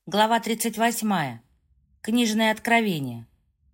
Глава 38. Книжное откровение.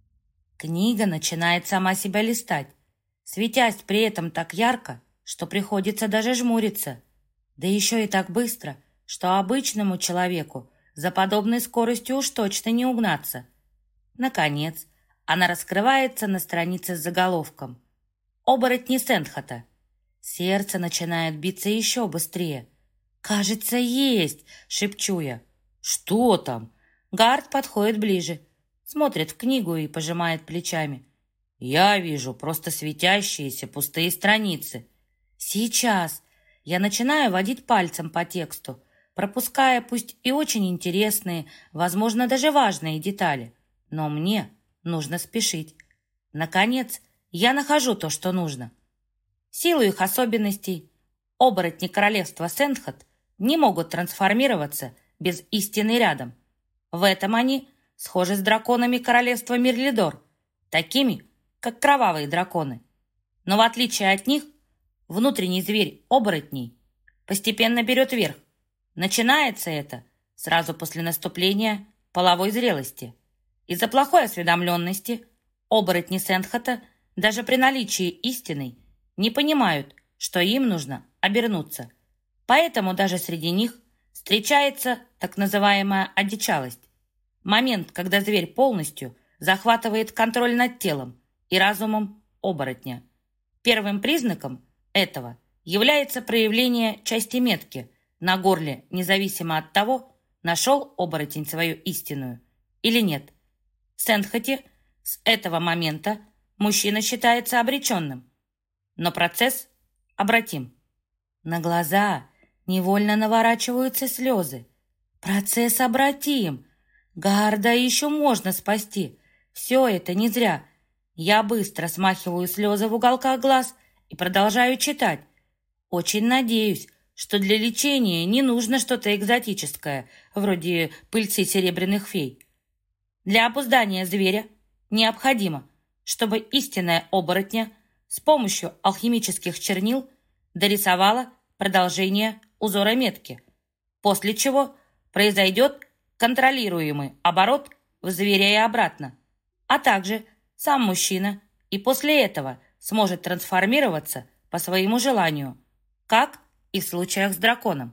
Книга начинает сама себя листать, светясь при этом так ярко, что приходится даже жмуриться. Да еще и так быстро, что обычному человеку за подобной скоростью уж точно не угнаться. Наконец, она раскрывается на странице с заголовком «Оборотни Сэндхота». Сердце начинает биться еще быстрее. «Кажется, есть!» — шепчу я. «Что там?» Гард подходит ближе, смотрит в книгу и пожимает плечами. «Я вижу просто светящиеся пустые страницы». «Сейчас!» Я начинаю водить пальцем по тексту, пропуская пусть и очень интересные, возможно, даже важные детали. Но мне нужно спешить. Наконец, я нахожу то, что нужно. В силу их особенностей, оборотни королевства Сэндхот не могут трансформироваться без истины рядом. В этом они схожи с драконами королевства Мирлидор, такими, как кровавые драконы. Но в отличие от них, внутренний зверь оборотней постепенно берет верх. Начинается это сразу после наступления половой зрелости. Из-за плохой осведомленности оборотни Сэндхота даже при наличии истины не понимают, что им нужно обернуться. Поэтому даже среди них встречается так называемая одичалость. Момент, когда зверь полностью захватывает контроль над телом и разумом оборотня. Первым признаком этого является проявление части метки на горле, независимо от того, нашел оборотень свою истинную или нет. В Сэндхоте с этого момента мужчина считается обреченным, но процесс обратим. На глаза невольно наворачиваются слезы. Процесс обратим. Гарда еще можно спасти. Все это не зря. Я быстро смахиваю слезы в уголках глаз и продолжаю читать. Очень надеюсь, что для лечения не нужно что-то экзотическое, вроде пыльцы серебряных фей. Для обуздания зверя необходимо, чтобы истинная оборотня с помощью алхимических чернил дорисовала продолжение узора метки, после чего произойдет контролируемый оборот в зверя и обратно, а также сам мужчина и после этого сможет трансформироваться по своему желанию, как и в случаях с драконом.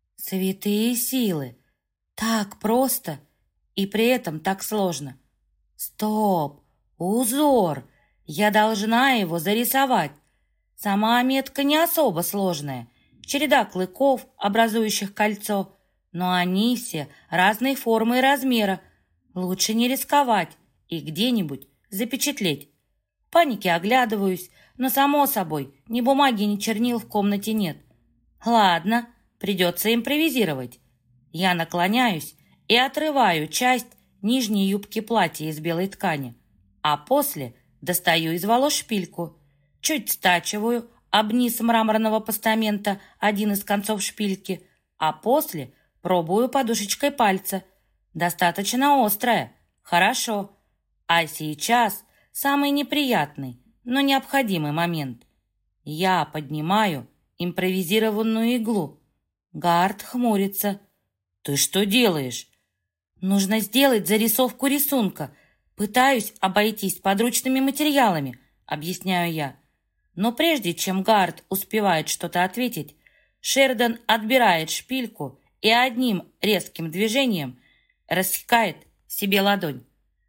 Святые силы! Так просто и при этом так сложно. Стоп! Узор! Я должна его зарисовать. Сама метка не особо сложная. Череда клыков, образующих кольцо, но они все разной формы и размера. Лучше не рисковать и где-нибудь запечатлеть. В панике оглядываюсь, но, само собой, ни бумаги, ни чернил в комнате нет. Ладно, придется импровизировать. Я наклоняюсь и отрываю часть нижней юбки платья из белой ткани, а после достаю из волос шпильку, чуть стачиваю об низ мраморного постамента один из концов шпильки, а после пробую подушечкой пальца. Достаточно острая. Хорошо. А сейчас самый неприятный, но необходимый момент. Я поднимаю импровизированную иглу. Гард хмурится. «Ты что делаешь?» «Нужно сделать зарисовку рисунка. Пытаюсь обойтись подручными материалами», — объясняю я. Но прежде чем Гард успевает что-то ответить, Шердан отбирает шпильку и одним резким движением рассекает себе ладонь.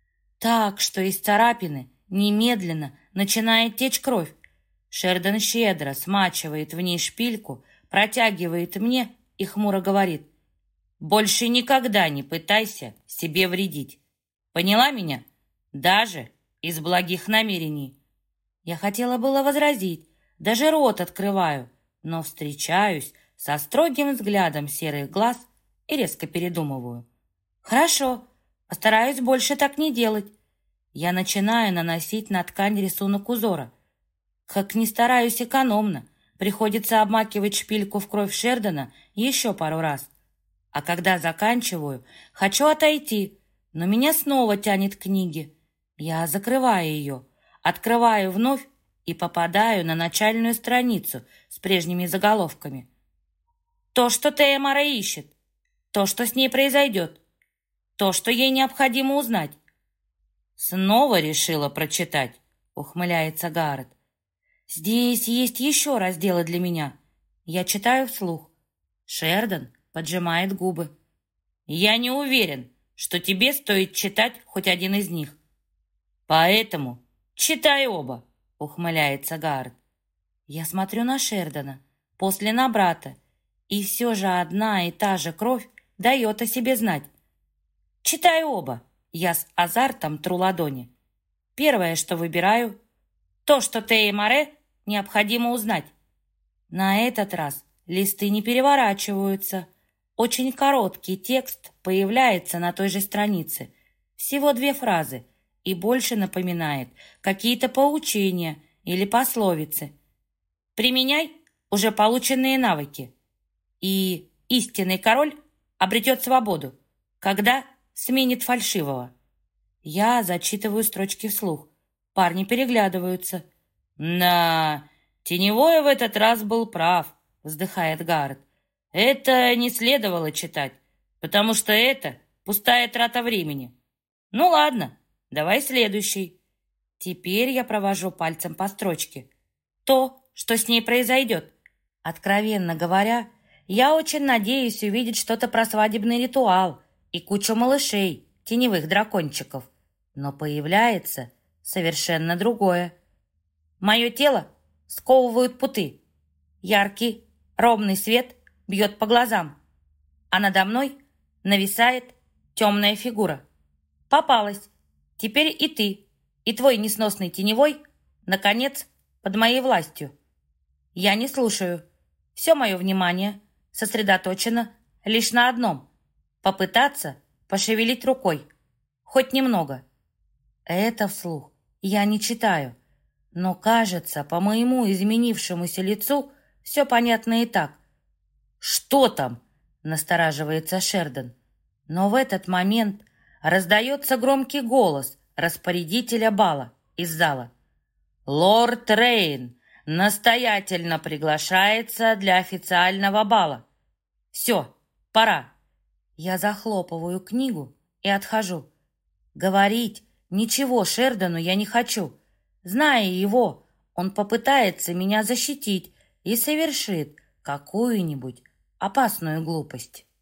Так что из царапины немедленно начинает течь кровь. Шердан щедро смачивает в ней шпильку, протягивает мне и хмуро говорит: «Больше никогда не пытайся себе вредить. Поняла меня? Даже из благих намерений». Я хотела было возразить, даже рот открываю, но встречаюсь со строгим взглядом серых глаз и резко передумываю. «Хорошо, постараюсь больше так не делать». Я начинаю наносить на ткань рисунок узора. Как ни стараюсь экономно, приходится обмакивать шпильку в кровь Шердана еще пару раз. А когда заканчиваю, хочу отойти, но меня снова тянет к книге. Я закрываю ее, открываю вновь и попадаю на начальную страницу с прежними заголовками. То, что Теямара ищет, то, что с ней произойдет, То, что ей необходимо узнать. Снова решила прочитать, ухмыляется Гаррет. Здесь есть еще разделы для меня. Я читаю вслух. Шердон поджимает губы. Я не уверен, что тебе стоит читать хоть один из них. Поэтому читай оба, ухмыляется Гаррет. Я смотрю на Шердона, после на брата, и все же одна и та же кровь дает о себе знать. Читай оба. Я с азартом тру ладони. Первое, что выбираю, то, что Теи Море необходимо узнать. На этот раз листы не переворачиваются. Очень короткий текст появляется на той же странице. Всего 2 фразы и больше напоминает какие-то поучения или пословицы. Применяй уже полученные навыки. И истинный король обретет свободу, когда сменит фальшивого. Я зачитываю строчки вслух. Парни переглядываются. Теневой в этот раз был прав, вздыхает Гаррет. Это не следовало читать, потому что это пустая трата времени. Ну ладно, давай следующий. Теперь я провожу пальцем по строчке. То, что с ней произойдет. Откровенно говоря, я очень надеюсь увидеть что-то про свадебный ритуал и кучу малышей, теневых дракончиков. Но появляется совершенно другое. Мое тело сковывают путы. Яркий, ровный свет бьет по глазам, а надо мной нависает темная фигура. Попалась. Теперь и ты, и твой несносный теневой, наконец, под моей властью. Я не слушаю. Все мое внимание сосредоточено лишь на одном — попытаться пошевелить рукой. Хоть немного. Это вслух я не читаю, но, кажется, по моему изменившемуся лицу все понятно и так. «Что там?» — настораживается Шердон. Но в этот момент раздается громкий голос распорядителя бала из зала. «Лорд Рейн настоятельно приглашается для официального бала. Все, пора». Я захлопываю книгу и отхожу. Говорить ничего Шердону я не хочу. Зная его, он попытается меня защитить и совершит какую-нибудь опасную глупость.